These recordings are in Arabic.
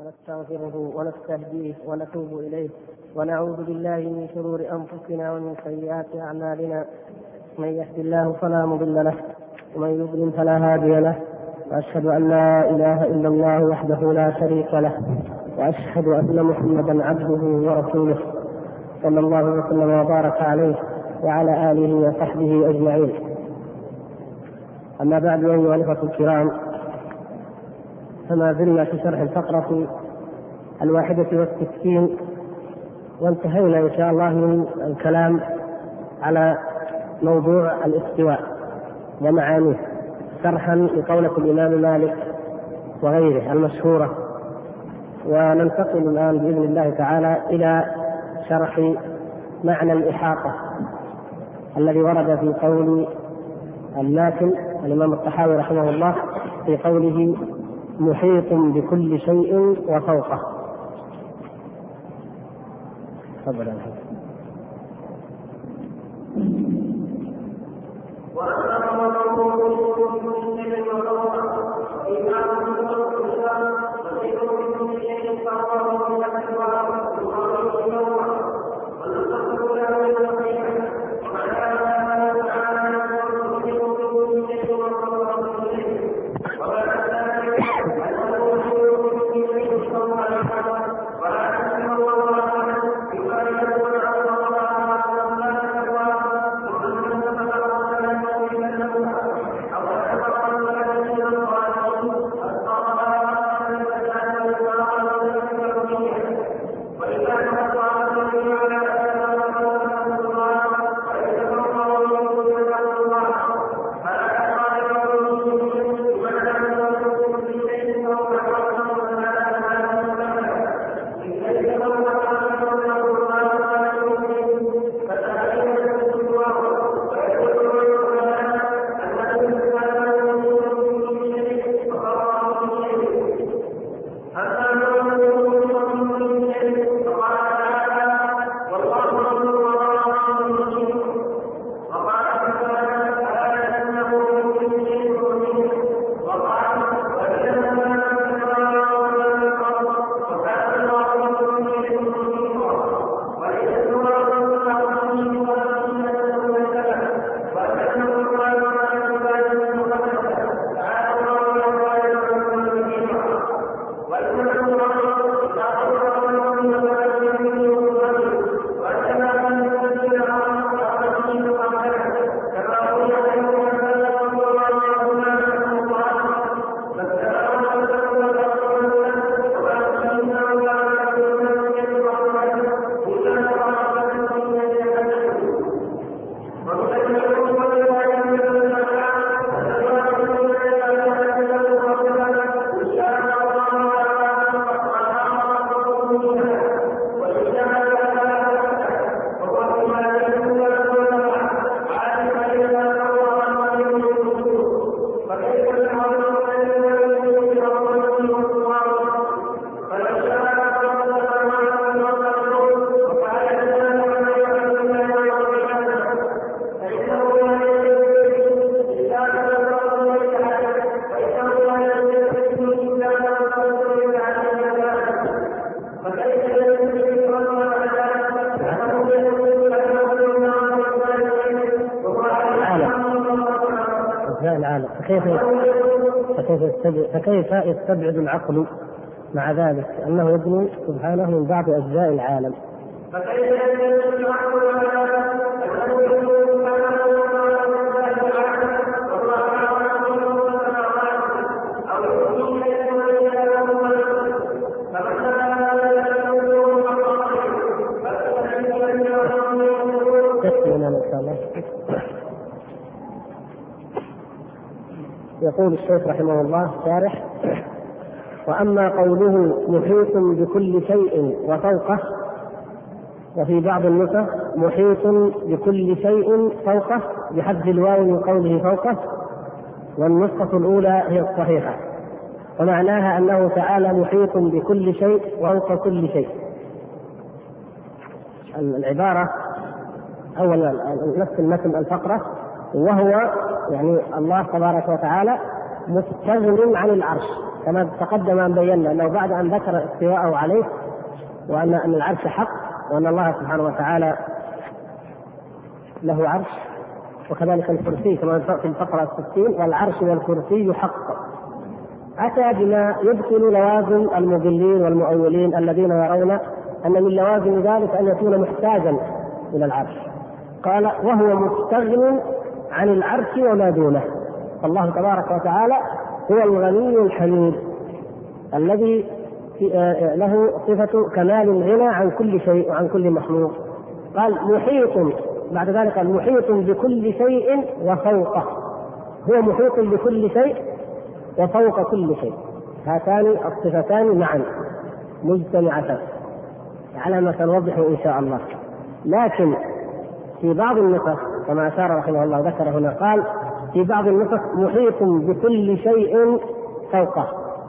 ونستغفره ونستهديه ونتوب إليه ونعوذ بالله من شرور أنفسنا ومن سيئات أعمالنا. من يهد الله فلا مضل له ومن يضلل فلا هادي له، وأشهد أن لا إله إلا الله وحده لا شريك له، وأشهد أن محمدا عبده ورسوله صلى الله وسلم وبارك عليه وعلى آله وصحبه أجمعين. أما بعد، أيها الأخوة الكرام، فما زلنا في شرح الفقرة 61، وانتهينا إن شاء الله من الكلام على موضوع الاستواء ومعانيه شرحا لقولة الإمام مالك وغيره المشهورة. وننتقل الآن بإذن الله تعالى إلى شرح معنى الإحاطة الذي ورد في قول الماتن الإمام الطحاوي رحمه الله في قوله محيط بكل شيء وفوقه. تفضل. فكيف يستبعد العقل مع ذلك أنه يبني سبحانه من بعض أجزاء العالم؟ يقول الشيخ رحمه الله شارح: وأما قوله محيط بكل شيء وفوقه، وفي بعض النسخ محيط بكل شيء فوقه بحذف الواو من قوله فوقه، والنسخة الأولى هي الصحيحة، ومعناها أنه تعالى محيط بكل شيء وفوق كل شيء. العبارة أولا نفس المتن الفقرة، وهو يعني الله تبارك وتعالى مستغن عن العرش، كما تقدم أن بينا أنه بعد أن ذكر استواءه عليه وأن العرش حق وأن الله سبحانه وتعالى له عرش، وكذلك الكرسي كما في الفقرة 60 والعرش والكرسي حق، أتى بما يبطل لوازم المضلين والمؤولين الذين يرون أن من لوازم ذلك أن يكون محتاجا إلى العرش. قال وهو مستغن عن العرش وما دونه. الله تبارك وتعالى هو الغني الحميد الذي له صفة كمال الغنى عن كل شيء وعن كل مخلوق. قال محيط بعد ذلك محيط بكل شيء وفوقه، هو محيط بكل شيء وفوق كل شيء. هاتان الصفتان معا مجتمعتان على ما سنوضح إن شاء الله. لكن في بعض النسخ كما أشار رحمه الله ذكر هنا قال في بعض النسخ محيط بكل شيء فوقه،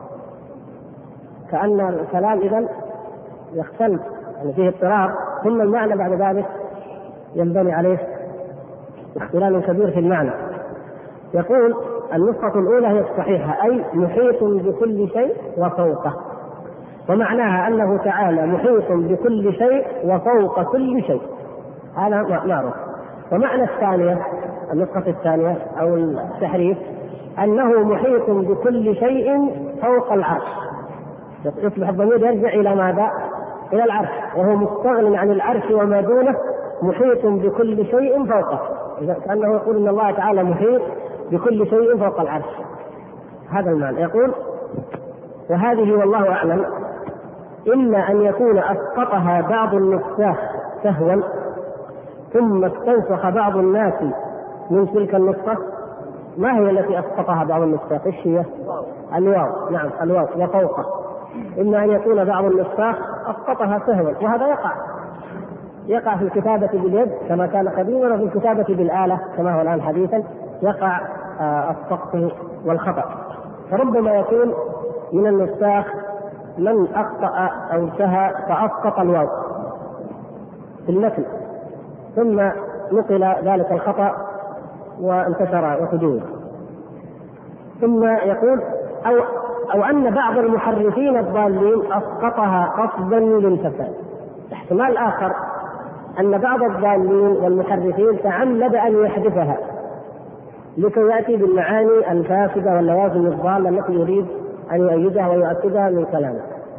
كأن الكلام إذن يختلف يعني فيه اضطراب، ثم المعنى بعد ذلك ينبني عليه اختلاف كبير في المعنى. يقول النسخة الأولى هي الصحيحة أي محيط بكل شيء وفوقه، ومعناها أنه تعالى محيط بكل شيء وفوق كل شيء، هذا معروف. ومعنى الثانية النسخة الثانية أو التحريف أنه محيط بكل شيء فوق العرش، يصبح الضمير يرجع إلى ماذا؟ إلى العرش، وهو مستغن عن العرش وما دونه محيط بكل شيء فوقه، كأنه يقول إن الله تعالى محيط بكل شيء فوق العرش. هذا المعنى. يقول وهذه والله أعلم إما أن يكون أسقطها بعض النساخ سهوا ثم استنسخ بعض الناس من تلك النسخة. ما هي التي أسقطها بعض النساخ؟ إيش هي؟ الواو. نعم الواو وفوقه. إما أن يكون بعض النساخ أسقطها سهوا، وهذا يقع في الكتابة باليد كما كان قديما، وفي الكتابة بالآلة كما هو الآن حديثا يقع السقط والخطأ. فربما يكون من النساخ من أخطأ أو سهى فأسقط الواو في المتن، ثم نقل ذلك الخطأ وانتشر وتجوز. ثم يقول أو أن بعض المحرفين الضالين أسقطها قصدا للفساد. احتمال آخر أن بعض الضالين والمحرفين تعمد أن يحذفها لكي يأتي بالمعاني الفاسدة واللوازم الضالة التي يريد أن يؤيدها ويؤكدها من كلامه.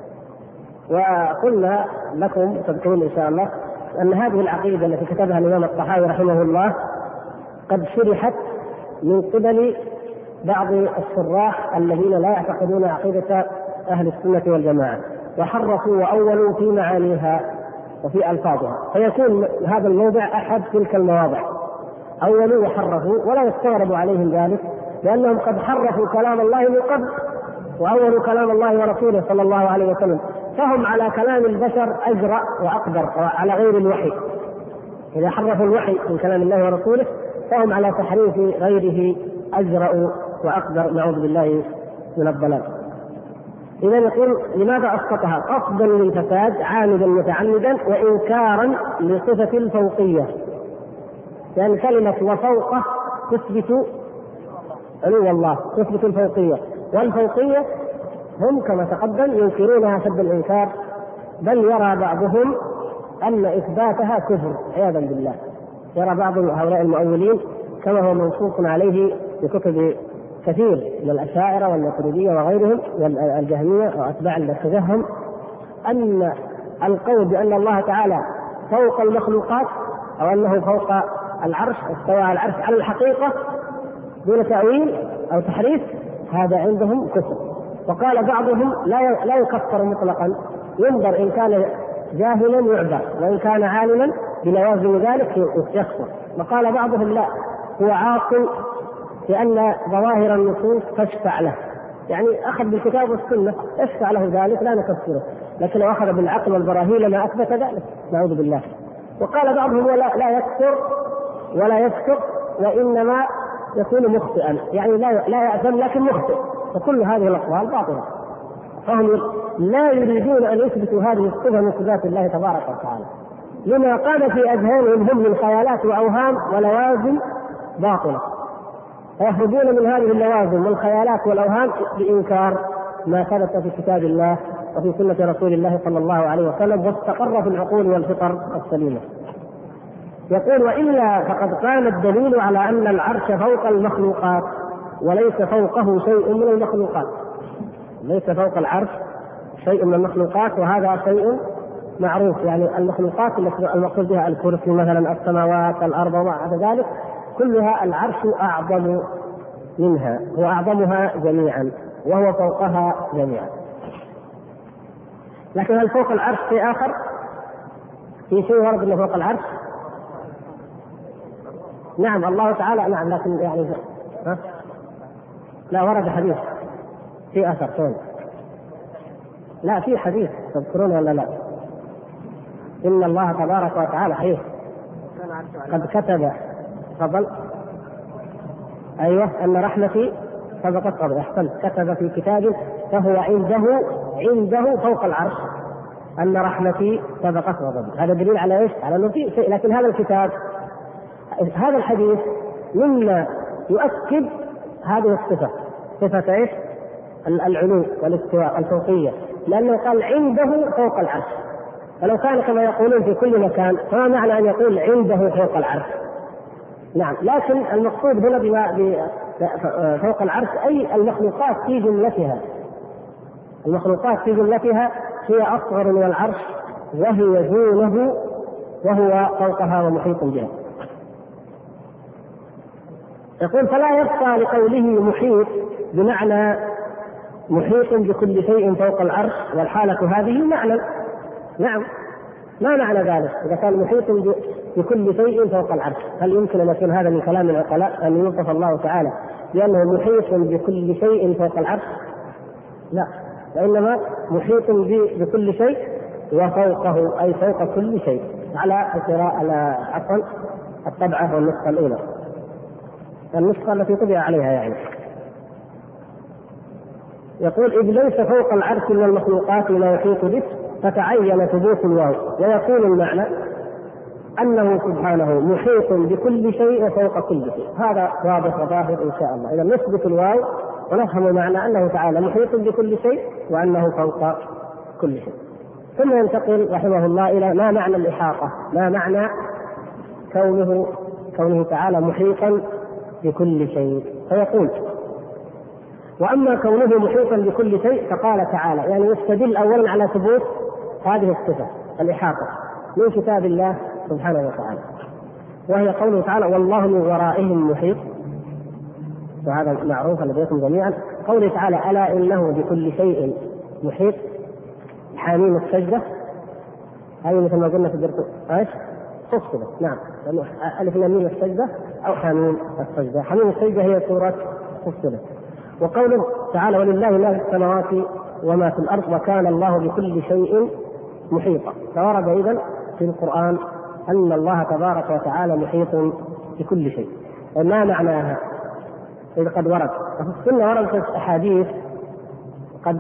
وقلنا لكم تذكرون إن شاء الله أن هذه العقيدة التي كتبها الإمام الطحاوي رحمه الله قد شرحت من قبل بعض الشراح الذين لا يعتقدون عقيدة أهل السنة والجماعة، وحرفوا وأولوا في معانيها وفي ألفاظها، فيكون هذا الموضع أحد تلك المواضع، أولوا وحرفوا، ولا يستغرب عليهم ذلك لأنهم قد حرفوا كلام الله من قبل وأولوا كلام الله ورسوله صلى الله عليه وسلم، فهم على كلام البشر أجرأ وأقدر وعلى غير الوحي. إذا حرفوا الوحي من كلام الله ورسوله فهم على تحريف غيره أجرأ وأقدر، نعوذ بالله من الضلال. إذا يقول لماذا أسقطها؟ قصدا للفساد عامدا متعمدا وإنكارا لصفة الفوقية، لأن كلمة وفوقه تثبت علو الله، تثبت الفوقية، والفوقية هم كما تقدم ينكرونها شد الإنكار، بل يرى بعضهم أن إثباتها كفر عياذا بالله. يرى بعض هؤلاء المؤولين كما هو منصوص عليه في كتب كثير من الأشاعرة والماتريدية وغيرهم والجهمية وأتباع التجهم أن القول بأن الله تعالى فوق المخلوقات أو أنه فوق العرش استوى على العرش على الحقيقة دون تأويل أو تحريف، هذا عندهم كفر. وقال بعضهم لا يكفر مطلقا، ينظر إن كان جاهلا يعذر وإن كان عالما بلوازم ذلك يكفر. وقال بعضهم لا، هو عاقل لأن ظواهر النصوص تشفع له، يعني أخذ بالكتاب والسنة يشفع له ذلك لا نكفره، لكن لو أخذ بالعقل والبراهين لما أثبت ذلك، نعوذ بالله. وقال بعضهم لا يكفر ولا يفسق وإنما يكون مخطئا، يعني لا يأثم لكن مخطئ، فكل هذه الأقوال باطلة. فهم لا يريدون أن يثبتوا هذه الصفة من صفات الله تبارك وتعالى لما قام في أذهانهم هم من خيالات وأوهام ولوازم باطلة، فيخرجون من هذه اللوازم والخيالات والأوهام بإنكار ما ثبت في كتاب الله وفي سنة رسول الله صلى الله عليه وسلم واستقر في العقول والفطر السليمة. يقول: وإلا فقد كان الدليل على أن العرش فوق المخلوقات وليس فوقه شيء من المخلوقات. ليس فوق العرش شيء من المخلوقات، وهذا شيء معروف. يعني المخلوقات التي المقصود بها الكرسي مثلا، السماوات، الأرض وما عدا ذلك، كلها العرش أعظم منها، هو أعظمها جميعا وهو فوقها جميعا. لكن هل فوق العرش شيء آخر؟ في شيء ورد انه فوق العرش؟ نعم الله تعالى نعم، لكن يعني لا ورد حديث في اثر فين؟ لا في حديث تذكرون ولا لا؟ ان الله تبارك وتعالى حديث قد كتب قبل ايوه ان رحمتي سبقت قبل، احسنت، كتب في كتاب فهو عنده فوق العرش ان رحمتي سبقت غضبي. هذا دليل على ايش؟ على انه في شيء. لكن هذا الكتاب، هذا الحديث مما يؤكد هذه الصفه، صفه ايش؟ العلو والاستواء الفوقيه، لانه قال عنده فوق العرش. فلو كان كما يقولون في كل مكان فما معنى ان يقول عنده فوق العرش؟ نعم، لكن المقصود هنا فوق العرش اي المخلوقات في جملتها. المخلوقات في جملتها هي اصغر من العرش وهي دونه وهو فوقها ومحيط بها. يقول: فلا يبقى لقوله محيط بمعنى محيط بكل شيء فوق العرش والحالة هذه معنى. نعم، ما معنى ذلك؟ إذا كان محيط بكل شيء فوق العرش، هل يمكن أن يكون هذا من كلام العقلاء أن يوصف الله تعالى بأنه محيط بكل شيء فوق العرش؟ لا، وإنما محيط بكل شيء وفوقه أي فوق كل شيء، على عفوا الطبعة والنسخة الأولى، النسخة التي طبع عليها يعني. يقول: إذ ليس فوق العرش من المخلوقات ما يحيط به، فتعين ثبوت الواو، ويكون المعنى أنه سبحانه محيط بكل شيء وفوق كل شيء. هذا واضح وظاهر إن شاء الله. إذا نثبت الواو ونفهم معنى أنه تعالى محيط بكل شيء وأنه فوق كل شيء. ثم ينتقل رحمه الله إلى ما معنى الإحاطة، ما معنى كونه تعالى محيطا بكل شيء. فيقول: وأما كونه محيطا بكل شيء فقال تعالى، يعني يستدل أولا على ثبوت هذه الصفة الإحاطة من كتاب الله سبحانه وتعالى، وهي قوله تعالى: والله من ورائهم محيط، وهذا معروف لديكم جميعا. قوله تعالى: ألا إنه بكل شيء محيط. حاميم السجدة هذه مثل ما قلنا في الدرس ايش؟ فصلت. نعم، ألف لام السجدة أو حاميم السجدة. حاميم السجدة هي سورة فصلت. وقوله تعالى: ولله ما في السماوات وما في الأرض وكان الله بكل شيء محيطا. فورد أيضا في القرآن أن الله تبارك وتعالى محيط بكل شيء. ما معناها؟ إذا قد ورد وفي السنة وردت أحاديث قد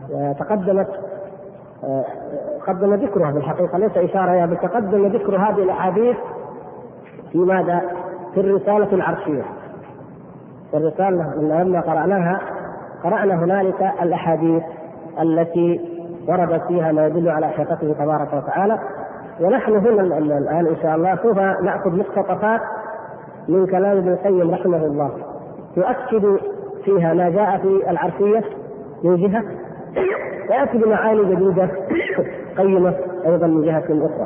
قدم ذكرها في الحقيقة، ليس إشارة، بل تقدم ذكر هذه الأحاديث في ماذا؟ في الرسالة العرشية. الرسالة لما قرأنا هنالك الأحاديث التي وردت فيها ما يدل على إحاطته تبارك وتعالى. ونحن هنا الآن إن شاء الله سوف نأخذ مقتطفات من كلام ابن القيم رحمه الله تؤكد فيها ما جاء في العرشية من جهة، ويأتي بمعاني جديدة قيمة أيضا من جهة أخرى.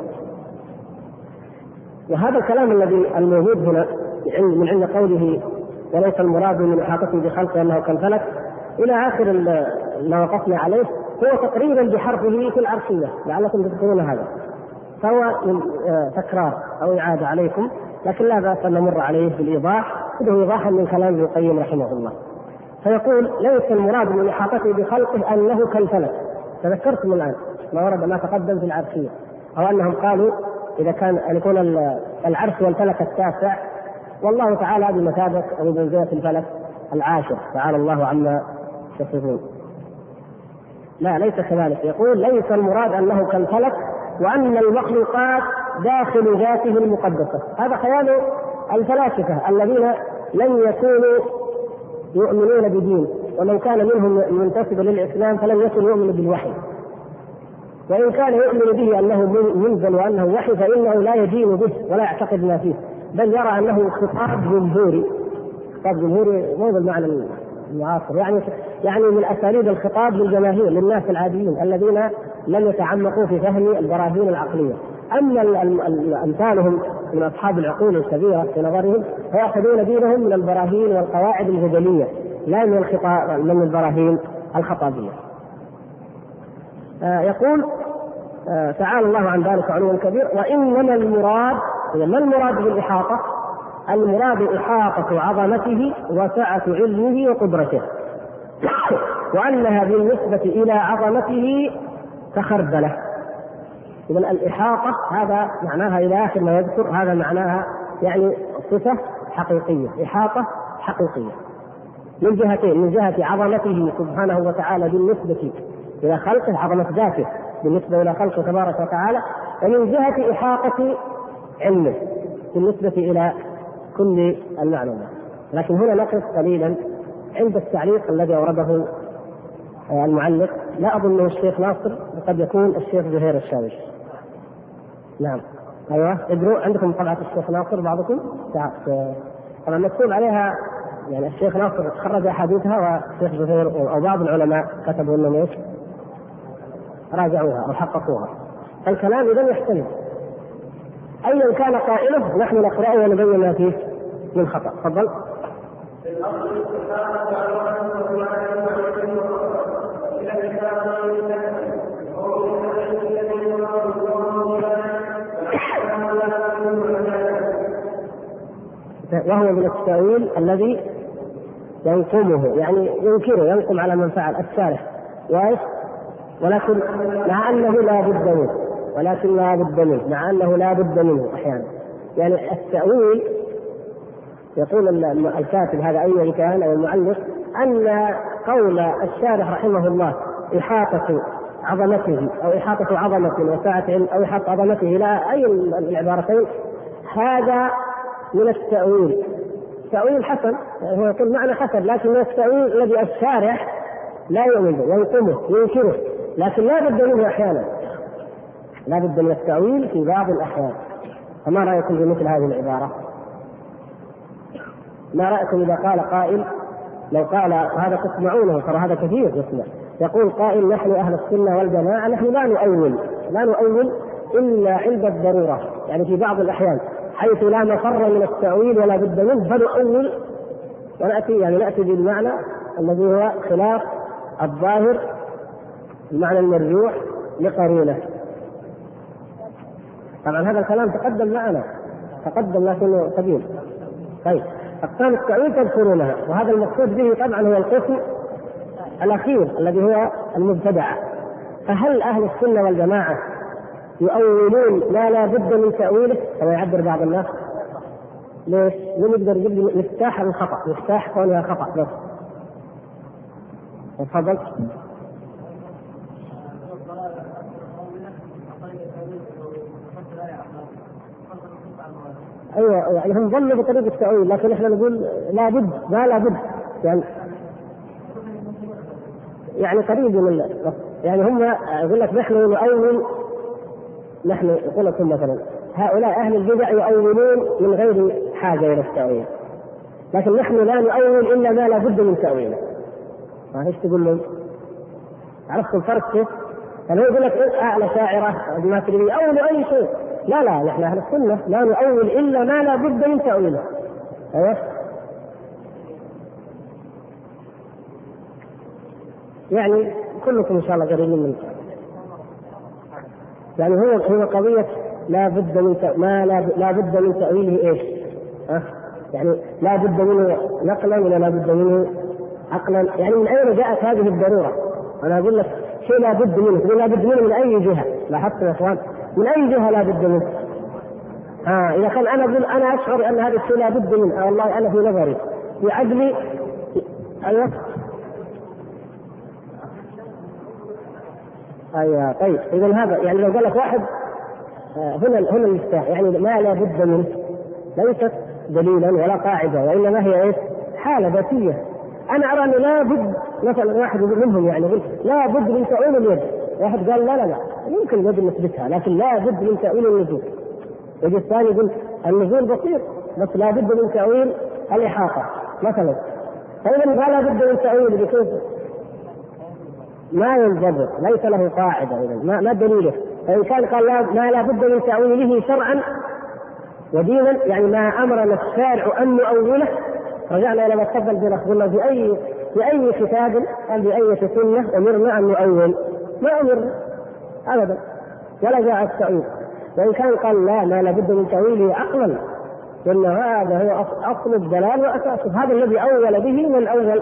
وهذا الكلام الذي الموجود هنا من عند قوله وليس المراد من إحاطته بخلقه أنه كالفلك إلى آخر ما وقفنا عليه، هو تقريبا بحرفه في العرشية، لعلكم تذكرون هذا. فهو تكرار أو إعادة عليكم، لكن لا بأس أن نمر عليه بالإيضاح، هذا إيضاحا من كلام ابن القيم رحمه الله. فيقول: ليس المراد من إحاطته بخلقه أنه كالفلك. تذكرتم الآن ما ورد ما تقدم في العرشية، أو أنهم قالوا إذا كان أن يكون العرش والفلك التاسع، والله تعالى بمثابة أو بمنزلة الفلك العاشر، تعالى الله عما يصفون. لا، ليس كذلك. يقول: ليس المراد أنه كالفلك وأن المخلوقات داخل ذاته المقدسة. هذا خيال الفلاسفة الذين لم يكونوا يؤمنون بدين ومن كان منهم منتسبا للإسلام فلم يكن يؤمن بالوحي، وإن كان يؤمن به أنه منزل وأنه وحي فإنه لا يدين به ولا يعتقد ما فيه، بل يرى أنه خطاب جمهوري. خطاب جمهوري مو بالمعنى المعاصر، يعني من أساليب الخطاب للجماهير، للناس العاديين الذين لم يتعمقوا في فهم البراهين العقلية. أما أمثالهم من أصحاب العقول الكبيرة في نظرهم فيأخذون دينهم من البراهين والقواعد الجدلية لا من البراهين الخطابية. يقول تعالى الله عن ذلك علوا كبير. وإنما المراد، ما المراد بالإحاطة؟ المراد إحاطة عظمته وسعة علمه وقدرته، وأنها بالنسبة إلى عظمته كخردلة. إذا الإحاطة هذا معناها إلى آخر ما يذكر، هذا معناها يعني صفة حقيقية، إحاطة حقيقية من جهتين: من جهة عظمته سبحانه وتعالى بالنسبة إلى خلقه، عظمة ذاته بالنسبة إلى خلقه تبارك وتعالى، ومن جهة إحاطة علمه بالنسبة إلى كل المعلومات. لكن هنا نقف قليلا عند التعليق الذي أورده المعلق، لا أظنه الشيخ ناصر، وقد يكون الشيخ زهير الشاويش. نعم أيوة، اقروا عندكم طبعة الشيخ ناصر بعضكم، طبعا مكتوب عليها يعني الشيخ ناصر خرج أحاديثها، والشيخ زهير أو بعض العلماء كتبوا أنهم إيش راجعوها أو حققوها. الكلام إذا يحتمل أيا كان قائله نحن نقرأه ونبين ما فيه من خطأ. تفضل. وهو من التأويل الذي ينقمه، يعني ينكره، ينقم على من فعل الشارح، ولكن مع أنه لا بد منه، مع أنه لا بد منه أحيانا. يعني التأويل يقول الكاتب هذا أيا كان أو المعلق أن قول الشارح رحمه الله إحاطة عظمته أو إحاطة عظمة وسعة أو إحاطة عظمته إلى أي العبارتين، هذا من التأويل، تأويل حسن، هو يقول معنى حسن، لكن من التأويل الذي الشارح لا يؤمن به، ينقمه، ينكره، لكن لا بد منه أحيانا، لا بد من التأويل في بعض الأحيان. فما رأيكم بمثل هذه العبارة؟ ما رأيكم إذا قال قائل، لو قال هذا تسمعونه، ترى هذا كثير يسمع، يقول قائل نحن أهل السنة والجماعة نحن لا نؤول إلا عند الضرورة، يعني في بعض الأحيان حيث لا مفر من التأويل ولا بد منه فنؤول نأتي بالمعنى الذي هو خلاف الظاهر، المعنى المرجوح لقرينه. طبعا هذا الكلام تقدم معنا، لكنه قديم. طيب أقسام التأويل تذكرونها، وهذا المقصود به طبعا هو القسم الأخير الذي هو المبتدعة. فهل أهل السنة والجماعة يؤولون ما لا بد من تأويله كما يعبر بعض الناس؟ ليش؟ نقدر نجيب مفتاح الخطأ، مفتاح كونها خطأ بس. تفضل. ايوه يعني هم ظنوا بطريقه التأويل، لكن احنا نقول لا بد، ما لا بد، يعني قريب من، يعني هم يقول لك نحن نؤول، نحن يقول لكم مثلا هؤلاء اهل البدع يؤولون من غير حاجه الى التأويل، لكن نحن لا نؤول الا ما لا بد من تأويله. ايش تقول لهم؟ عرفتوا الفرق كيف؟ يعني هو يقول لك اعلى شاعره ما تدري يؤولوا اي شيء، لا نحن اهل السنه لا نؤول الا ما لا بد من تأويله. ايوه يعني كلكم ان شاء الله قريبين من، يعني هو قضيه لا بد من لا بد من تأويله ايش؟ يعني لا بد منه نقلا ولا لا بد منه عقلا؟ يعني من اين جاءت هذه الضروره؟ انا اقول لك شيء لا بد منه، تقول لا بد منه من اي جهه؟ لاحظتوا يا اخوان من اي جهه لا بد منه؟ اذا كان انا اقول انا اشعر ان هذا الشيء لا بد منه، والله انا في نظري في عقلي. ايوه طيب اذا هذا يعني لو قال لك واحد هنا المفتاح، يعني ما لا بد منه ليست دليلا ولا قاعده، وانما هي ايش؟ حاله ذاتيه. أنا أرى أنه لا بد، مثلا واحد منهم يعني يقول لا بد من تأويل اليد، واحد قال لا يمكن اليد نثبتها لكن لا بد من تأويل النزول. يجي الثاني يقول النزول بسيط بس لا بد من تأويل الإحاطة مثلا. فإذا لا بد من تأويل بكيف ما ينجبر، ليس له قاعدة. إذا ما دليله؟ فإن كان قال ما لا بد من تأويله شرعا ودينا، يعني ما أمرنا الشارع أن نؤوله، رجعنا إلى ما تفضل بنا قلنا في أي كتاب أو بأي سنة أمرنا أن نؤول؟ ما أمرنا أبدا ولا جاء التأويل. وإن كان قال لا ما لابد من تأويله عقلا، لأن هذا هو أصل الدلال وأساسه، هذا الذي أول به من أول.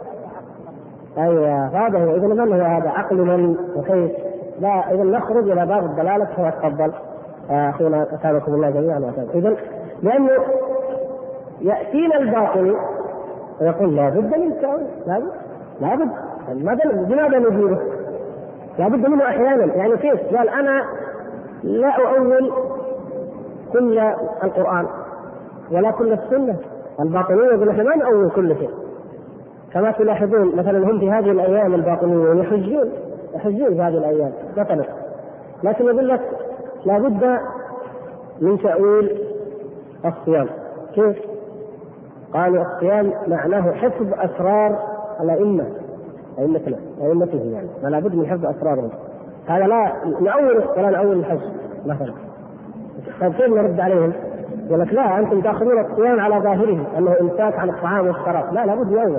أيوة هذا هو. إذا من هو هذا؟ عقل من وكيف؟ لا، إذا نخرج إلى باب الدلالة. فهو تفضل أخونا أثابكم الله جميعا. إذا لأنه يأتينا الباطل ويقول لا بد من التأويل، لا بد. لماذا نجيبه؟ لا بد منه أحيانا. يعني كيف؟ قال أنا لا أؤول كل القرآن ولا كل السنة. الباطنية يقول احنا ما نؤول كل شيء، كما تلاحظون مثلا هم في هذه الأيام الباطنية يحجون في هذه الأيام مثلا، لكن يقول لك لا بد من تأويل الصيام. كيف؟ قالوا الصيام معناه حفظ أسرار الأئمة، أئمته يعني، فلا بد من حفظ أسرارهم. هذا لا نؤول ولا نؤول الحج مثلا. طيب كيف نرد عليهم؟ يقول لك لا أنتم تأخذون الصيام على ظاهره أنه إمساك عن الطعام والشراب، لا بد يؤول.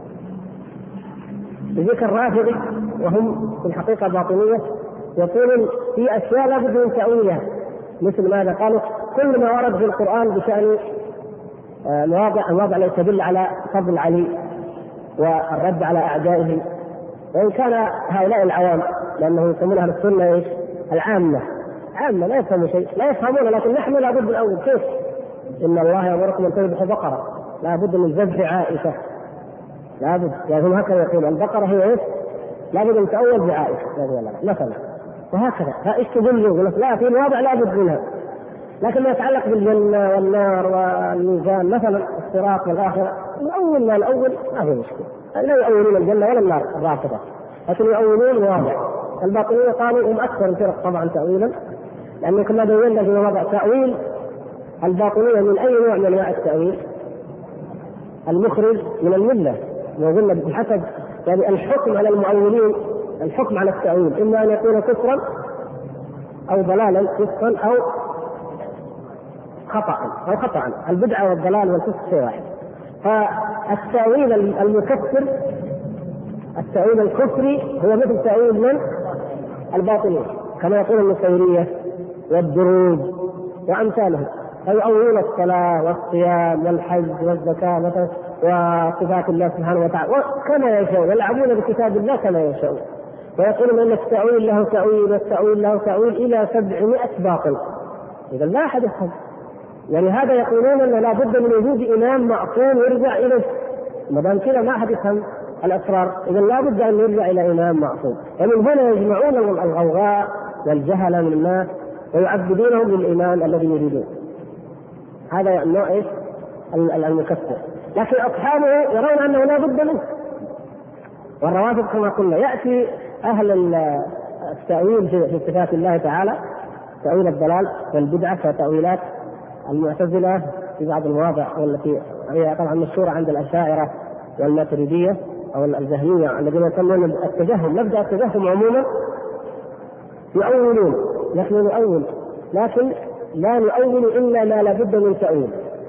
يجيك الرافضي وهم في الحقيقة باطنية يقولون في أشياء لا بد من تأويلها، مثل ماذا؟ قالوا كل ما ورد في القرآن بشأن مواضع التي تدل على فضل علي والرد على أعدائه، وإن كان هؤلاء العوام لأنه يسمونها السنة إيش؟ العامة لا يفهموا شيء، لا يفهمون، لكن نحن لا بد الأول. كيف؟ إن الله يأمركم أن تذبحوا بقرة، لا بد من ذبح عائشة، لا بد. يعني هم هكذا يقول البقرة هي إيش؟ لا بد أن تأول بعائشة مثلا، وهكذا. فإيش تدلوا؟ لا في مواضع لا بد منها، لكن ما يتعلق بالجنة والنار والميزان مثلا الصراط والآخرة الأول ما في مشكلة، لا يؤولون الجنة ولا النار الرافضة، لكن يؤولون واضع. الباطنية قالوا هم أكثر الفرق طبعا تأويلا، لأنه كما بينا في مواضع تأويل الباطنية من أي نوع من أنواع التأويل المخرج من الملة، وقلنا بحسب يعني الحكم على المؤولين، الحكم على التأويل إما أن يكون كفرا أو ضلالا، كفرا أو خطأ. البدعة والضلال والكفر شيء واحد. فالتأويل المكفر، التأويل الكفري هو مثل تأويل من الباطنية كما يقول النصيرية والدروز وأمثالهم، فيؤولون الصلاة والصيام والحج والزكاة مثلا وصفات الله سبحانه وتعالى كما يشاءون، يلعبون بكتاب الله كما يشاءون، ويقولون أن التأويل له تأويل والتأويل له تأويل إلى 700 باطل. إذا لا أحد يفهم. يعني هذا يقولون أن لا بد من وجود إمام معصوم يرجع إليه، ما دام كذا ما أحد يفهم الأسرار، إذا لا بد أن يرجع إلى إمام معصوم. ومن هنا يجمعون الغوغاء والجهل من الناس ويعبدونهم للإمام الذي يريدون. هذا النوع إيش؟ المكفر. لكن أصحابه يرون أنه لا بد منه. والروافض كما قلنا يأتي أهل التأويل في صفات الله تعالى، تأويل الضلال والبدعة كتأويلات المعتزلة في بعض المواضع، والتي هي طبعا مشهورة عند الأشاعرة والماتريدية أو الجهمية الذين يسمون التجهم. نبدأ التجهم عموما يؤولون، نحن نؤول لكن لا نؤول إلا ما لابد من تأويل.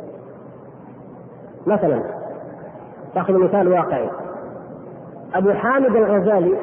مثلا تأخذ مثال واقعي، أبو حامد الغزالي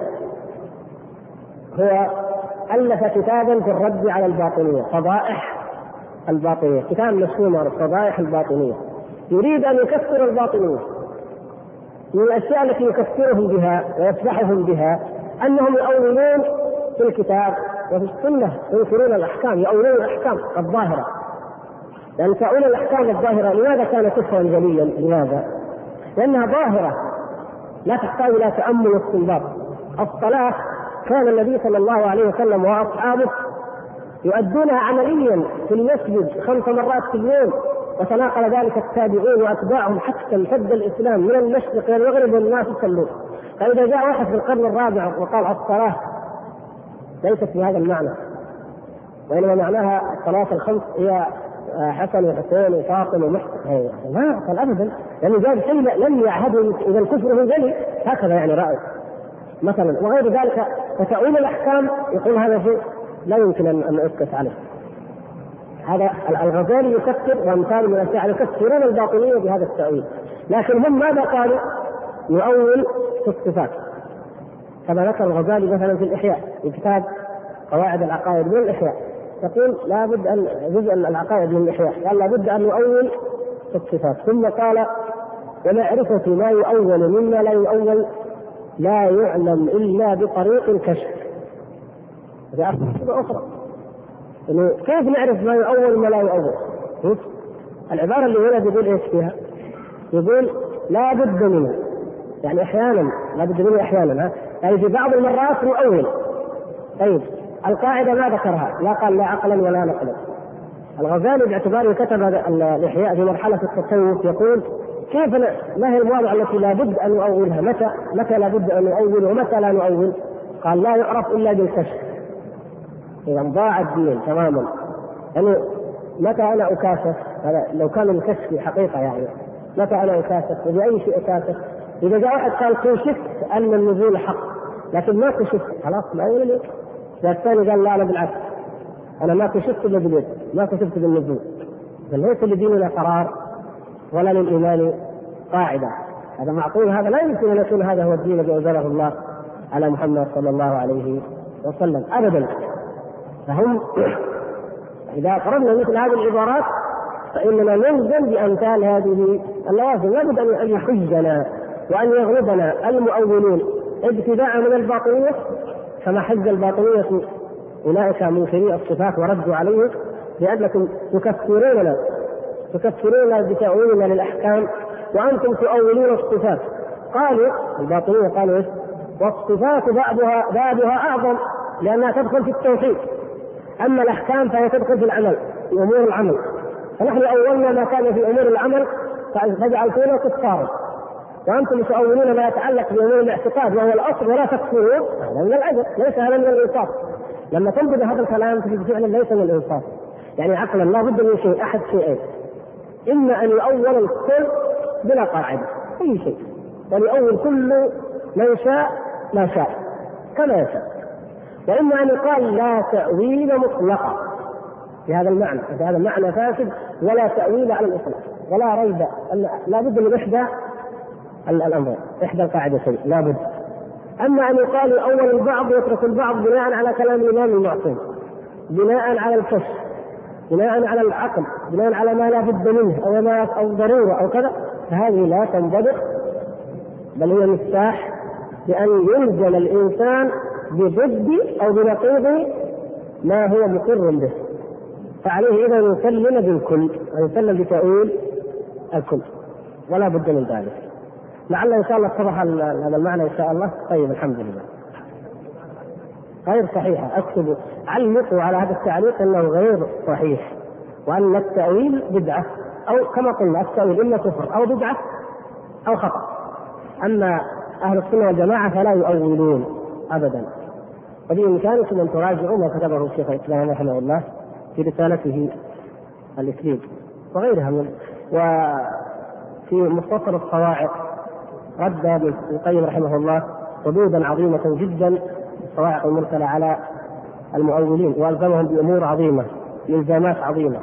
هو ألف كتابا في الرد على الباطنية، فضائح الباطنية، كتاب مشهور فضائح الباطنية، يريد أن يكفر الباطنية. من الأشياء التي يكفرهم بها ويفضحهم بها أنهم يؤولون في الكتاب وفي السنة، ينكرون الأحكام، يؤولون الأحكام الظاهرة. لأن تأويل الأحكام الظاهرة لماذا كان كفرا جليا؟ لماذا؟ لأنها ظاهرة لا تحتاج إلى تأمل واستنباط. الصلاة كان النبي صلى الله عليه وسلم وأصحابه يؤدونها عمليا في المسجد 5 مرات في اليوم، وتناقل ذلك التابعون وأتباعهم حتى امتد الإسلام من المشرق إلى المغرب والناس يصلون. فإذا جاء واحد في القرن الرابع وقال الصلاة ليست بهذا المعنى، وإنما معناها الصلاة الخمس هي حسن وحسين وفاطمة ومحسن، ما قال أبدا، لأنه جاب شيء لم يعهده إذا الكفر هو جلي، هكذا يعني رأي مثلا وغير ذلك. فتأويل الأحكام يقول هذا شيء لا يمكن أن نؤكد عليه. هذا الغزالي يكفر وأمثال من الأشاعرة يكفرون الباطنية بهذا التأويل، لكن هم ماذا قالوا؟ يؤول في الصفات، كما ذكر الغزالي مثلا في الإحياء في كتاب قواعد العقائد من الإحياء، يقول لا بد أن جزء العقائد من الإحياء قال لا بد أن يؤول في الصفات، ثم قال ومعرفة ما يؤول مما لا يؤول لا يعلم إلا بطريق الكشف. هذا أخرى إنه كيف نعرف ما يؤول وما لا يؤول؟ العبارة اللي هنا بيقول إيش فيها؟ يقول لا بد منه، يعني أحيانا لا بد منه أحيانا، يعني في بعض المرات يؤول. طيب القاعدة ما ذكرها، لا قال لا عقلا ولا نقلا. الغزالي باعتباره كتب الإحياء في مرحلة التصوف يقول كيف ما هي المواضع التي لا بد أن نؤولها؟ متى لا بد أن نؤول ومتى لا نؤول؟ قال لا يعرف إلا بالكشف. إذا ضاع الدين تماما. يعني متى أنا أكاشف؟ لو كان الكشف حقيقة يعني متى أنا أكاشف وبأي شيء أكاشف؟ إذا جاء واحد قال كشفت أن النزول حق لكن ما كشفت خلاص ما يقول. إذا الثاني قال لا أنا بالعكس أنا ما كشفت إلا باليد ما كشفت بالنزول، فليس لديننا قرار ولا للإيمان قاعدة. هذا معقول؟ هذا لا يمكن أن يكون هذا هو الدين الذي أنزله الله على محمد صلى الله عليه وسلم أبدا. فهم إذا قررنا مثل هذه العبارات فإننا نلزم بأمثال هذه اللوازم. لابد أن يحجنا وأن يغلبنا المؤولون ابتداء من الباطنية كما حج الباطنية أولئك منكري الصفات وردوا عليه لأنكم تكفرون بتأويلنا للأحكام وأنتم تؤولون الصفات. قالوا الباطنية قالوا إيش؟ والصفات بابها أعظم لأنها تدخل في التوحيد، أما الأحكام فهي تدخل في العمل في أمور العمل، فنحن أولنا ما كان في أمور العمل فجعلتونا كفارا، وأنتم تؤولون ما يتعلق بأمور الاعتقاد وهو الأصل ولا تكفرون. هذا من العجب، ليس هذا من الإنصاف. لما تنبذ هذا الكلام فعلا ليس من الإنصاف. يعني عقلا لا بد من شيء أحد شيئين، إما أن يؤول الكل بلا قاعدة أي شيء، وليؤول كل من شاء ما شاء كما يشاء، وإما أن يقال لا تأويل مطلقا بهذا المعنى، هذا المعنى فاسد ولا تأويل على الإطلاق ولا ريب أن لا بد من إحدى الأمر إحدى القاعدتين لا بد. أما أن يقال أول البعض يترك البعض بناء على كلام الإمام المعصوم، بناء على الكشف، بناء على العقل، بناء على ما لا بد منه أو ضرورة أو كذا، فهذه لا تنضبط، بل هي مفتاح لأن يلزم الإنسان بضد أو بنقيض ما هو مقر به، فعليه إذا يسلم بالكل ويسلم بتأويل الكل ولا بد من ذلك. لعل إن شاء الله اتضح هذا المعنى إن شاء الله. طيب الحمد لله. غير صحيحة، أكتب علقوا على هذا التعليق أنه غير صحيح، وأن التأويل بدعة، أو كما قلنا التأويل إما كفر أو بدعة أو خطأ. أما أهل السنة والجماعة فلا يؤولون أبدا. وبإمكانكم أن تراجعوا ما كتبه الشيخ الإسلام رحمه الله في رسالته الإسلام وغيرها وفي مختصر الصواعق رد ابن القيم رحمه الله ردودا عظيمة جدا الصواعق المرسلة على المؤولين، والزمهم بأمور عظيمة بإلزامات عظيمة.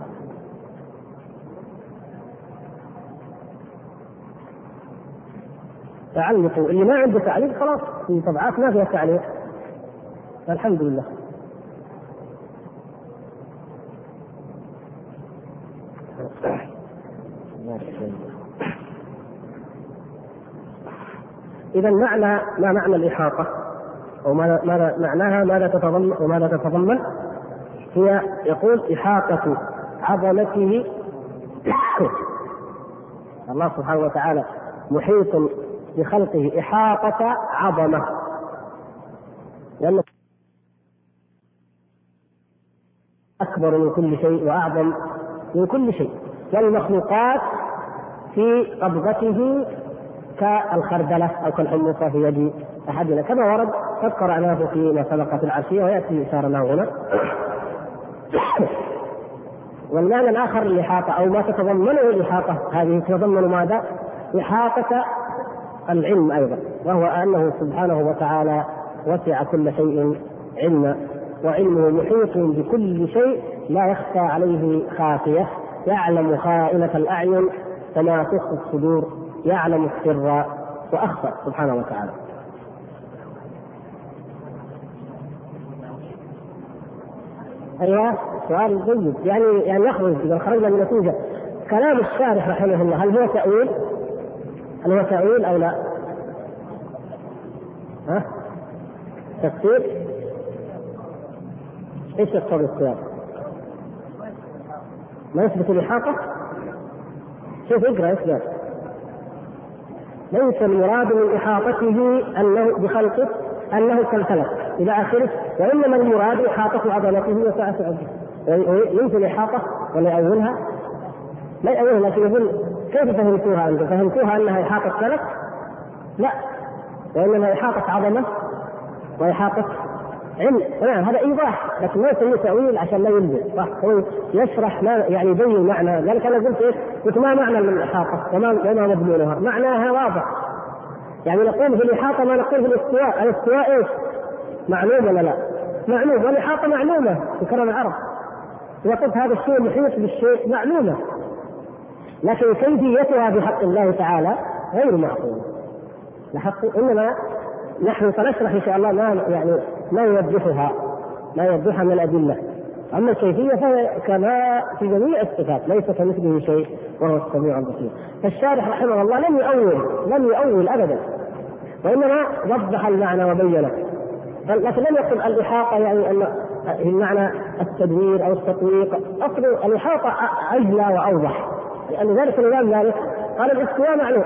تعلقوا اللي ما عنده تعليق خلاص في طبعات ما فيها تعليق، الحمد لله. إذا معنى ما معنى الإحاطة أو ماذا معناها ماذا تتضمن وماذا تتضمن؟ هي يقول إحاطة عظمته الله سبحانه وتعالى محيط بخلقه إحاطة عظمة، لأنه أكبر من كل شيء وأعظم من كل شيء، والمخلوقات في قبضته كالخردلة أو كالحمصة في يد أحدنا، كما ورد قد قرأناه فيما سبق في العشية ويأتي إشارة له هنا. والمعنى الآخر الإحاطة أو ما تتضمنه الإحاطة هذه تتضمن ماذا؟ إحاطة العلم أيضا، وهو أنه سبحانه وتعالى وسع كل شيء علما، وعلمه محيط بكل شيء لا يخفى عليه خافية، يعلم خائنة الأعين وما تخفي الصدور، يعلم السر وأخفى سبحانه وتعالى. أيوة سؤال جيد، يعني يخرج إذا خرجنا من نتيجة كلام الشارح رحمه الله، هل هو تأويل؟ هل هو تأويل أو لا؟ تفسير؟ ايش يقتضي السياق؟ ما يثبت الإحاطة؟ شوف اقرأ اقرأ. ليس المراد من إحاطته أنه بخلقه أنه كالفلك إلى آخره، وإنما المراد إحاطة عضلته وسعة عضله. يمكن الإحاطة ولا يأولها؟ لا يأولها، لكن يقول كيف فهمتوها أنتم؟ فهمتوها أنها إحاطة فلك؟ لا، وإنما إحاطة عظمة وإحاطة علم. هذا إيضاح، لكن ما يسميه تأويل عشان لا يلبس، صح؟ هو يشرح ما يعني يبين معنى. لذلك أنا قلت إيش؟ قلت ما معنى الإحاطة وما مدلولها؟ معناها واضح. يعني نقول في الإحاطة ما نقول في الاستواء. الاستواء إيش؟ معلوم ولا لا؟ معلوم، والإحاطة معلومة في كلام العرب. إذا قلت هذا الشيء محيط بالشيء معلومة، لكن كيفيتها بحق الله تعالى غير معقولة. إنما نحن سنشرح إن شاء الله ما يوضحها من الأدلة. أما الكيفية فهي كما في جميع الصفات، ليس كمثله شيء وهو السميع البصير. فالشارح رحمه الله لم يؤول أبدا، وإنما وضح المعنى وبينه، لكن لم يقل الإحاطة يعني أن المعنى التدوير أو التطويق. أصل الإحاطة أجلى وأوضح، لأن ذلك الإمام مالك قال الاستواء معلوم.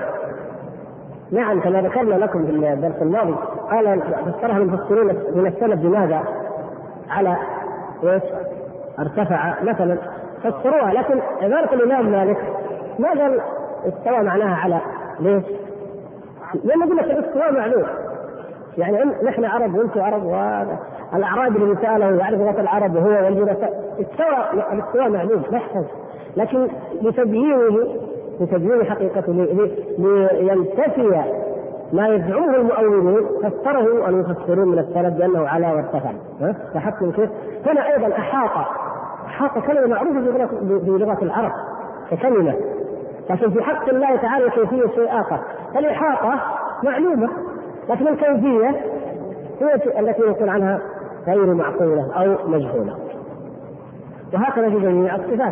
نعم كما ذكرنا لكم في الدرس الماضي، قال فسرها المفسرون من السند بماذا؟ على ايش؟ ارتفع مثلا، فسروها. لكن ذلك الإمام مالك ما قال استوى معناها على. ليش؟ لأن يقول لك الاستواء معلوم، يعني نحن عرب وانتم عرب، والأعراب اللي سأله يعرف لغة العرب وهو والجنساء، الاستواء معلوم لا يحتاج. لكن لتبيين حقيقته لينتفي ما يزعمه المؤولون، فسره المفسرون من السلف بأنه على وارتفع. لاحظتم كيف؟ هنا أيضا أحاط كلمة معروفة في لغة العرب ككلمة، لكن في حق الله تعالى كيفية شيء آخر. فالإحاطة معلومة، لكن الكيفية هي التي يقول عنها غير معقولة أو مجهولة. وهكذا في جميع الصفات.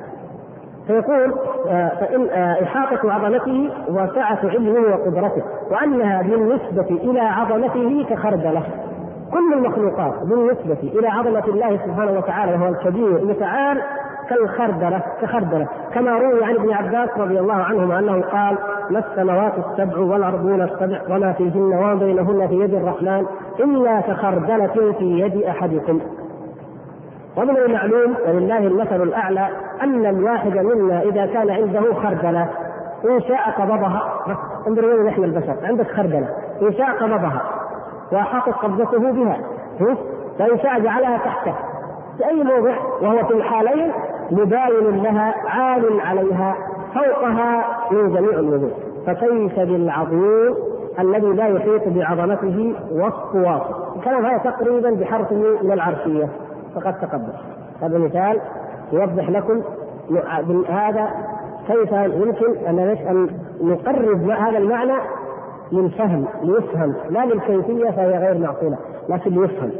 فيقول فإن إحاطة عظمته وسعة علمه وقدرته، وأنها بالنسبة إلى عظمته كخردلة. كل المخلوقات بالنسبة إلى عظمة الله سبحانه وتعالى وهو الكبير المتعال كخردلة، كما روي عن ابن عباس رضي الله عنهما أنه قال: ما السماوات السبع والأرضون السبع وما فيهن وما بينهن في يد الرحمن إلا كخردلة في يد أحدكم. ومن المعلوم ولله المثل الأعلى أن الواحد منا إذا كان عنده خردلة إن شاء قبضها. انظروا وين نحن البشر، عندك خردلة إن شاء قبضها وأحاطت قبضته بها، وإن شاء جعلها تحته في أي موضع، وهو في الحالين مباين لها عال عليها فوقها من جميع الوجوه. فكيف بالعظيم الذي لا يحيط بعظمته وصفه. كان هذا تقريبا بحرف من العرشية فقد تقدم. هذا مثال يوضح لكم هذا كيف يمكن أن نقرب هذا المعنى للفهم، ليفهم، لا للكيفية فهي غير معقولة، لكن ليفهم.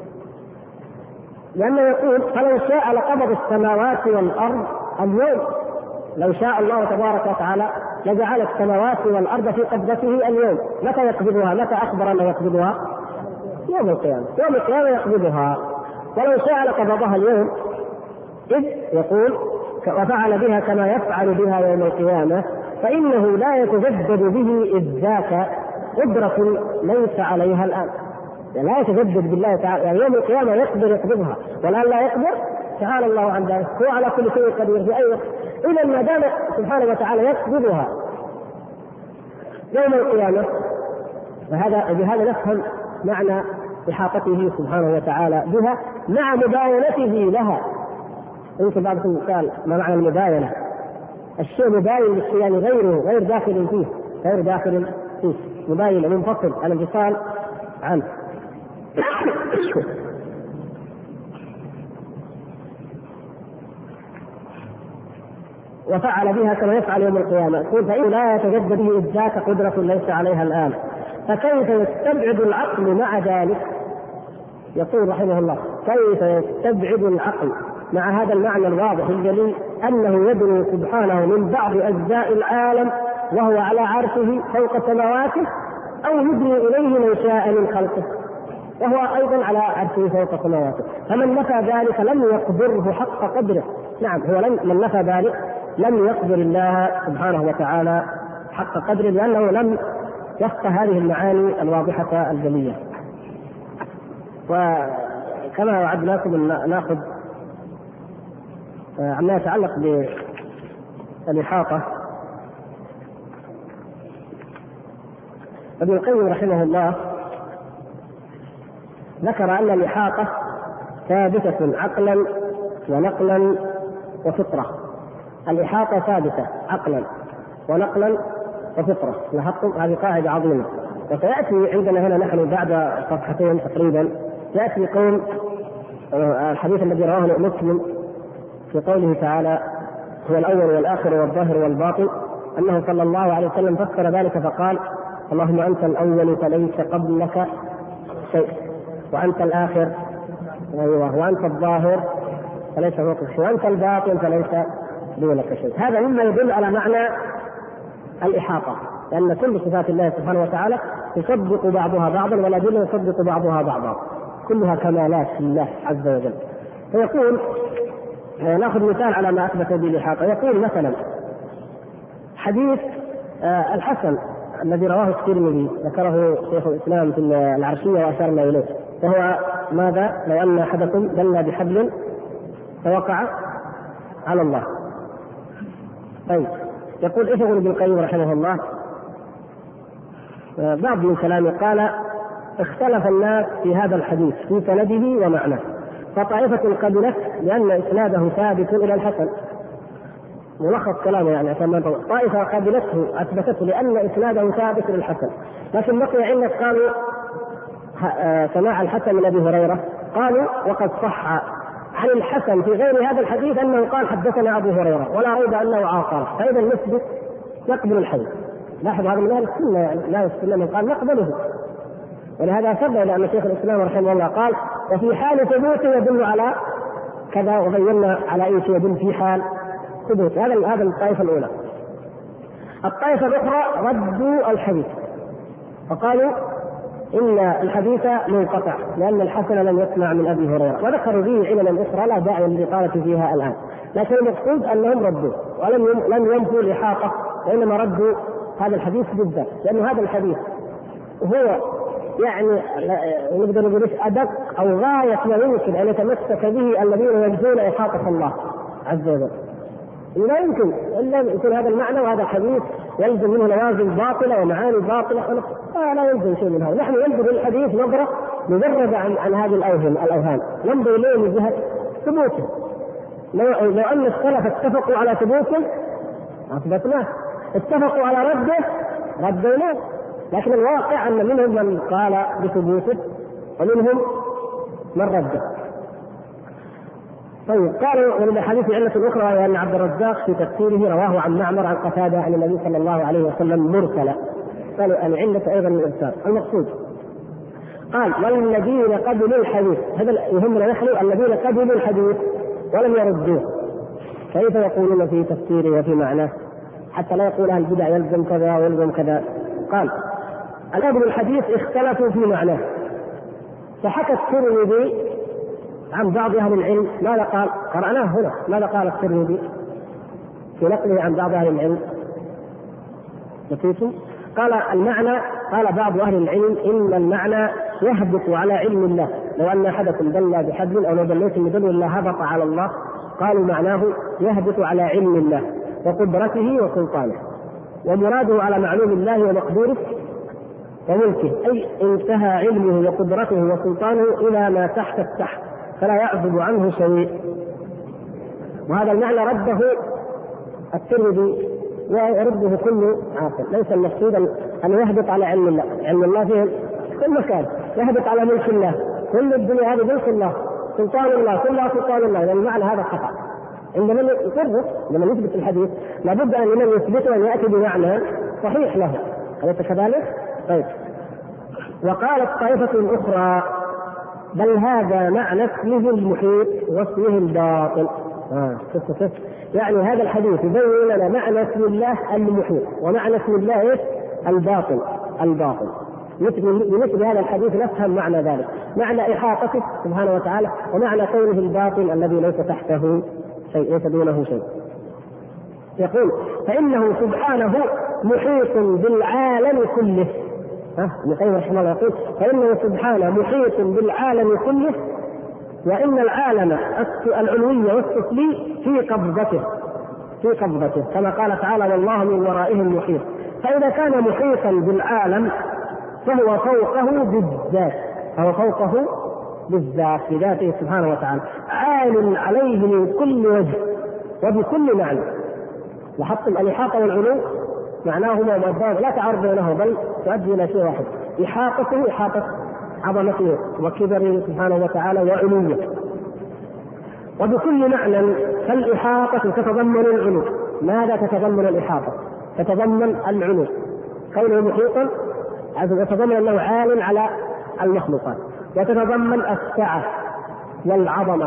لأنه يقول: فلو شاء لقبض السماوات والأرض اليوم. لو شاء الله تبارك وتعالى لجعل السماوات والأرض في قبضته اليوم. متى يقبضها؟ متى أخبر أنه يقبضها؟ يوم القيامة. يوم القيامة يقبضها. ولو شاء لقبضها اليوم، إذ يقول: وفعل بها كما يفعل بها يوم القيامة، فإنه لا يتجدد به إذ ذاك قدرة ليس عليها الآن. يعني لا يتجدد بالله تعالى، يعني يوم القيامة يقدر يقبضها والآن لا يقدر. تعالى الله عن ذلك، هو على كل شيء قدير في أي وقت. إذا ما دام سبحانه وتعالى يقبضها يوم القيامة، بهذا نفهم معنى إحاطته سبحانه وتعالى بها مع مباينته لها. يمكن بعضكم قال ما معنى المباينة؟ الشيء مباين للشيء يعني غير داخل فيه، مباين منفصل عن الانفصال عنه. وفعل بها كما يفعل يوم القيامة. يقول فإنه لا يتجدد به إذ ذاك قدرة ليس عليها الآن، فكيف يستبعد العقل مع ذلك؟ يقول رحمه الله كيف يستبعد العقل مع هذا المعنى الواضح الجليل أنه يدنو سبحانه من بعض أجزاء العالم وهو على عرشه فوق سماواته، أو يدني إليه من شاء من خلقه وهو أيضا على عرشه فوق سماواته. فمن نفى ذلك لم يقدره حق قدره. نعم، هو من نفى ذلك لم يقدر الله سبحانه وتعالى حق قدره، لأنه لم يفقه هذه المعاني الواضحة الجلية. وكما وعدناكم أن نأخذ عما يتعلق بالإحاطة، ابن القيم رحمه الله ذكر أن الإحاطة ثابتة عقلا ونقلا وفطرة. الإحاطة ثابتة عقلا ونقلا وفطرة. لاحظتم هذه قاعدة عظيمة. وسيأتي عندنا هنا نحن بعد صفحتين تقريبا يأتي قول الحديث الذي رواه مسلم في قوله تعالى هو الأول والآخر والظاهر والباطن، أنه صلى الله عليه وسلم فسر ذلك فقال اللهم أنت الأول فليس قبلك شيء، وأنت الآخر وأنت الظاهر فليس فوقك شيء، وأنت الباطن فليس دونك شيء. هذا مما يدل على معنى الإحاطة، لأن كل صفات الله سبحانه وتعالى تصدق بعضها بعضا والأدلة يصدق بعضها بعضا، كلها كمالات لله عز وجل. فيقول نأخذ مثال على ما أثبت به الإحاطة. يقول مثلا حديث الحسن الذي رواه الترمذي ذكره شيخ الإسلام في العرشية وأشرنا إليه، وهو ماذا؟ لو أن أحدكم دل بحبل فوقع على الله. طيب يقول ايش يقول ابن القيم رحمه الله؟ بعض من كلامه قال اختلف الناس في هذا الحديث في سنده ومعناه، فطائفة قبلت لأن إسناده ثابت إلى الحسن، ملخص كلامه يعني عشان ما نطول. طائفة قبلته أثبتته لأن إسناده ثابت إلى الحسن، لكن بقي عندك قالوا سماع الحسن من أبي هريرة، قالوا وقد صح عن الحسن في غير هذا الحديث أنه قال حدثنا أبو هريرة ولا ريب أنه عاقره، فإذا نثبت نقبل الحديث. لاحظوا هذا من أهل السنة، يعني لا السنة من قال نقبله، ولهذا سبب لأن شيخ الإسلام رحمه الله قال وفي حال ثبوته يدل على كذا، وبينا على أي شيء يدل في حال ثبوت. هذا الطائفة الأولى. الطائفة الأخرى ردوا الحديث فقالوا إن الحديث منقطع لأن الحسن لم يسمع من أبي هريرة، وذكروا به عللا أخرى لا داعي للإطالة فيها الآن، لكن المقصود أنهم ردوا ولم ينفوا الإحاطة، وإنما ردوا هذا الحديث بالذات، لأن هذا الحديث هو يعني نقدر نقول أدق أو غاية ما يمكن أن يتمسك به الذين يرجون إحاطة الله عز وجل. لا يمكن إلا يكون هذا المعنى وهذا الحديث يلزم منه لوازم باطلة ومعاني باطلة، لا يلزم شيء من هذا. نحن ننظر الحديث نظرة مجردة عن هذه الأوهام، ننظر إليه من جهة ثبوته. لو أن السلف اتفقوا على ثبوته أثبتناه، اتفقوا على رده رديناه، لكن الواقع أن منهم من قال بثبوته ومنهم من رده. طيب قالوا ومن الحديث علة أخرى وهي أن عبد الرزاق في تفسيره رواه عن معمر عن قتادة عن النبي صلى الله عليه وسلم مرسلا. قالوا العلة أيضا من الإرسال. المقصود قال والذين قبلوا الحديث، هذا يهمنا نحن، الذين قبلوا الحديث ولم يردوه كيف يقولون في تفسيره وفي معناه حتى لا يقول أهل البدع يلزم كذا ويلزم كذا. قال القبل الحديث اختلفوا في معناه، فحكى الترمذي عن بعض أهل العلم ماذا قال؟ قرأناه هنا، ماذا قال الترمذي في نقله عن بعض أهل العلم؟ نسيتم؟ قال المعنى، قال بعض أهل العلم إن المعنى يهبط على علم الله، لو أن أحدكم دل بحبل أو لو دليتم بدل الله هبط على الله قالوا معناه يهبط على علم الله وقدرته وسلطانه، ومراده على معلوم الله ومقدوره وملكه، أي انتهى علمه وقدرته وسلطانه إلى ما تحت التحت فلا يعزب عنه شيء. وهذا المعنى رده الترمذي ويرده كل عاقل. ليس المقصود أن يهبط على علم الله، علم الله فيه كل مكان، يهبط على ملك الله، كل الدنيا هذه ملك الله، سلطان الله كلها سلطان الله، يعني المعنى هذا خطأ. عندما يقرر لما يثبت الحديث لابد أن من يثبته أن يأتي بمعنى صحيح له، أليس كذلك؟ طيب. وقالت طائفة أخرى بل هذا معنى اسمه المحيط واسمه الباطل. يعني هذا الحديث يبين لنا معنى اسم الله المحيط ومعنى اسم الله إيه؟ الباطل. بمثل هذا الحديث نفهم معنى ذلك، معنى إحاطته سبحانه وتعالى، ومعنى كونه الباطل الذي ليس تحته شيء، ليس دونه شيء. يقول فإنه سبحانه محيط بالعالم كله. ابن القيم رحمه الله يقول فإنه سبحانه محيط بالعالم كله، وإن العالم العلوي والسفلي في قبضته كما قال تعالى والله من ورائهم محيط. فإذا كان محيطا بالعالم فهو فوقه بالذات بذاته سبحانه وتعالى، عال عليه من كل وجه وبكل معنى. لاحظتم الإحاطة والعلو معناهما مضاد لا تعارض بينهما بل تؤدي إلى شيء واحد. إحاطته إحاطة عظمته وكبره سبحانه وتعالى وعلوه، وبكل معنى. فالإحاطة تتضمن العلو. ماذا تتضمن الإحاطة؟ تتضمن العلو، كونه محيطا يتضمن أنه عال على المخلوقات، وتتضمن السعة والعظمة.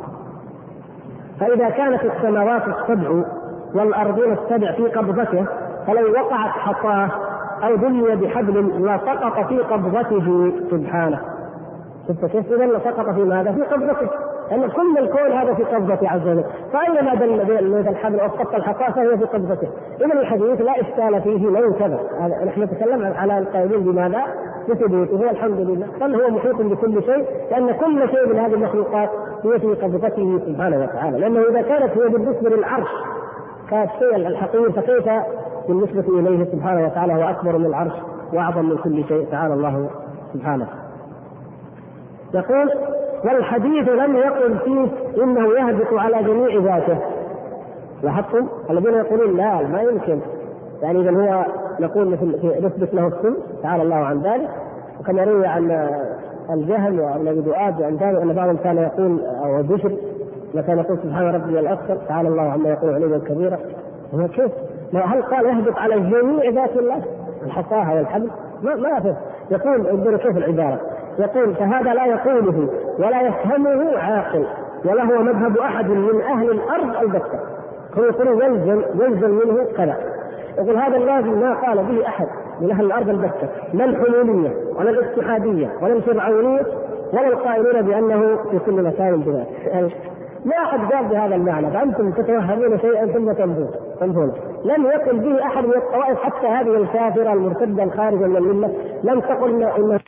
فإذا كانت السماوات السبع والأرضين السبع في قبضته فلو وقعت حصاه أو دنيا بحبل لسقط في قبضته سبحانه. شفت كيف؟ إذا لسقط في ماذا؟ في قبضته، لأن كل الكون هذا في قبضته عز وجل، فأينما دل الحبل أو سقط الحصاه فهو في قبضته. إذا الحديث لا إشكال فيه لا ينكر. نحن نتكلم على القائلين بماذا؟ بثبوته الحمد لله، بل هو محيط بكل شيء، لأن كل شيء من هذه المخلوقات هي في قبضته سبحانه وتعالى. لأنه إذا كانت هي بالنسبة للعرش كالشيء الحقيقي فكيف بالنسبة إليه سبحانه وتعالى هو أكبر من العرش وأعظم من كل شيء تعالى الله سبحانه. يقول والحديث لم يقل فيه إنه يهبط على جميع ذاته. لاحظتم الذين يقولون لا ما يمكن، يعني إذا هو نقول نثبت له السم تعالى الله عن ذلك. وكما روي عن الجهل والذي دؤاد عن ذلك أن بعضهم كان يقول أو بشر كان يقول سبحان ربي الأكبر تعالى الله عما يقول علوا كبيرا. هو كيف؟ هل قال يهبط على جميع ذات الله الحصاها والحبل؟ ما فيه. يقول انظروا كيف العبارة، يقول فهذا لا يقوله ولا يفهمه عاقل ولا هو مذهب أحد من أهل الأرض البتة. هو يقول يلزم منه كذا. يقول هذا اللازم ما قال به أحد من أهل الأرض البتة، لا الحلولية ولا الاتحادية ولا الفرعونية ولا القائلون بأنه في كل مكان بذات. ما أحد قال بهذا المعنى، فأنتم تتوهمون شيئا ثم تنفون. لم يقل به أحد من الطوائف حتى هذه الكافرة المرتدة الخارجة من الملة لم تقل إن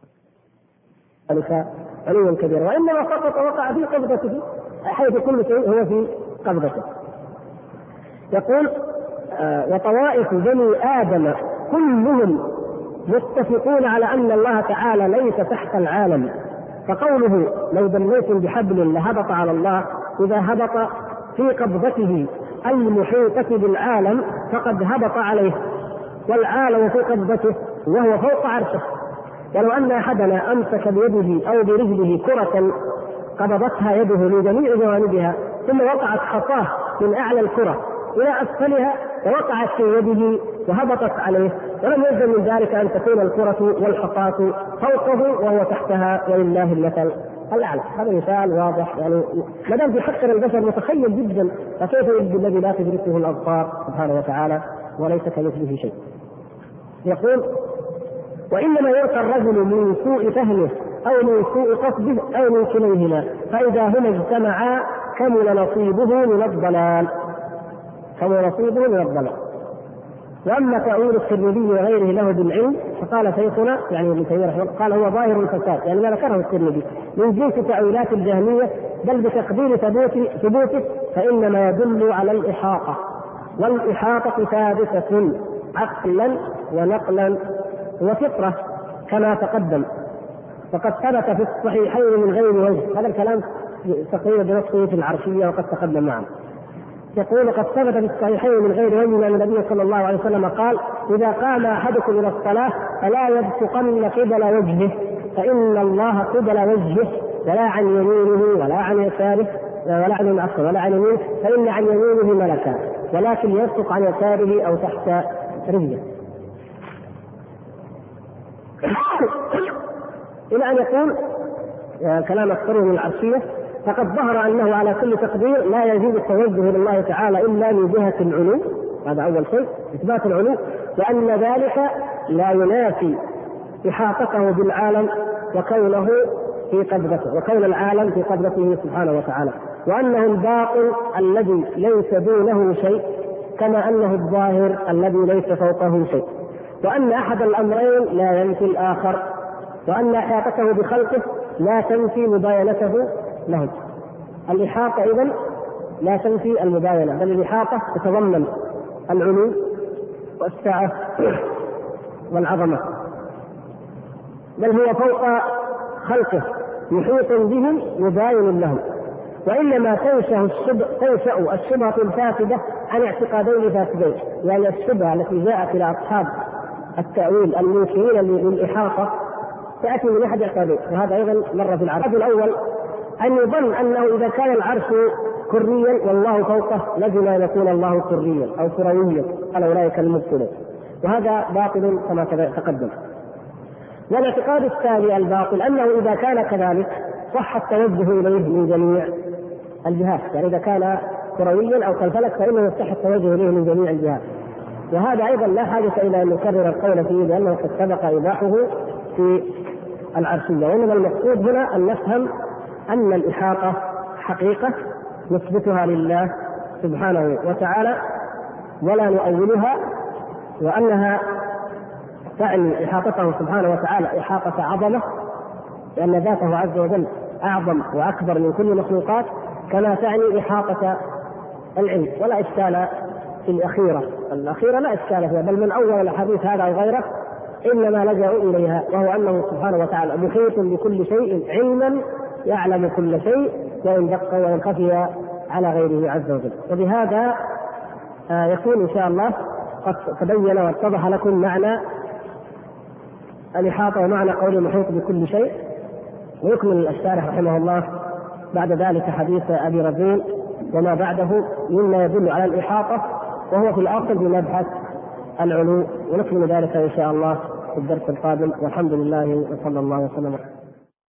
ذلك علوا كبيرا، وإنما فقط وقع في قبضته حيث كل شيء هو في قبضته. يقول وطوائف بني آدم كلهم متفقون على أن الله تعالى ليس تحت العالم، فقوله لو دليتم بحبل لهبط على الله إذا هبط في قبضته المحيطة بالعالم فقد هبط عليه، والعالم في قبضته وهو فوق عرشه. ولو أن أحدنا أمسك بيده أو برجله كرة قبضتها يده من جميع جوانبها ثم وقعت خطاه من أعلى الكرة إلى أسفلها ووقعت في يده وهبطت عليه، ولم يلزم من ذلك أن تكون الكرة والحصاة فوقه وهو تحتها ولله المثل الأعلى. هذا مثال واضح، يعني ما دام في حق البشر متخيل جدا، فكيف يبدو الذي لا تدركه الأبصار سبحانه وتعالى وليس كمثله شيء. يقول وإنما يلقى الرجل من سوء فهمه أو من سوء قصده أو من كليهما، فإذا هما اجتمعا كمل نصيبه من الضلال. وأما تأويل الترمذي وغيره له بالعلم فقال شيخنا يعني ابن تيمية رحمه الله قال هو ظاهر الفساد، يعني ما ذكره الترمذي من جنس تأويلات الجهمية بل بتقدير ثبوته فإنما يدل على الإحاطة، والإحاطة ثابتة عقلا ونقلا وفطرة كما تقدم. فقد ثبت في الصحيحين من غير وجه، هذا الكلام تقريبا بنصه في العرشية وقد تقدم معنا. يقول قد ثبت في الصحيحين من غير وجه أن النبي صلى الله عليه وسلم قال: إذا قام أحدكم إلى الصلاة فلا يبصقن قبل وجهه، فإن الله قبل وجهه ولا عن يمينه ولا عن يساره ولا عن يمينه، فإن عن يمينه ملكا، ولكن يبصق عن يساره أو تحت رجله. إلى أن يقول كلام أكثر من العرشية: فقد ظهر أنه على كل تقدير لا يجوز التوجه لله تعالى إلا من جهة العلو، هذا أول شيء إثبات العلو، وأن ذلك لا ينافي إحاطته بالعالم وكونه في قبضته، وكون العالم في قبضته سبحانه وتعالى، وأنه الباطن الذي ليس دونه شيء كما أنه الظاهر الذي ليس فوقه شيء، وأن أحد الأمرين لا ينفي الآخر، وأن إحاطته بخلقه لا تنفي مباينته لهم. الإحاطة إذن لا تنفي المباينة، بل الإحاطة تتضمن العلو والسعة والعظمة، بل هو فوق خلقه محيط بهم مباين لهم. وإنما تنشأ الشبهة الفاسدة عن اعتقادين فاسدين، يعني الشبهة التي جاءت إلى أصحاب التأويل المنكرين للإحاطة تأتي من أحد اعتقادين، وهذا أيضا مر في العرش. الأول أن يظن أنه إذا كان العرش كريا والله فوقه لازم أن يكون الله كريا أو كرويا على أولئك المبطلين، وهذا باطل كما تقدم. والاعتقاد الثاني الباطل أنه إذا كان كذلك صح التوجه إليه من جميع الجهات، يعني إذا كان كرويا أو كالفلك فإنه يصح التوجه إليه من جميع الجهات، وهذا أيضا لا حاجة إلى أن نكرر القول فيه لأنه قد سبق إيضاحه في العرشية. وإنما المقصود هنا أن نفهم أن الإحاطة حقيقة نثبتها لله سبحانه وتعالى ولا نؤولها، وأنها تعني إحاطته سبحانه وتعالى إحاطة عظمة، لأن ذاته عز وجل أعظم وأكبر من كل المخلوقات، كما تعني إحاطة العلم. ولا إشكال في الأخيرة لا إشكال فيها، بل من أول الحديث هذا أو غيره إنما لجأوا إليها، وهو أنه سبحانه وتعالى محيط بكل شيء علما، يعلم كل شيء وإن دق وإن خفي على غيره عز وجل. وبهذا يكون إن شاء الله قد تبين واتضح لكم معنى الإحاطة ومعنى قول المحيط بكل شيء. ويكمل الشارح رحمه الله بعد ذلك حديث أبي رزين وما بعده مما يدل على الإحاطة، وهو في الأصل بمبحث العلو، ونكمل ذلك إن شاء الله في الدرس القادم، والحمد لله وصلى الله وسلم.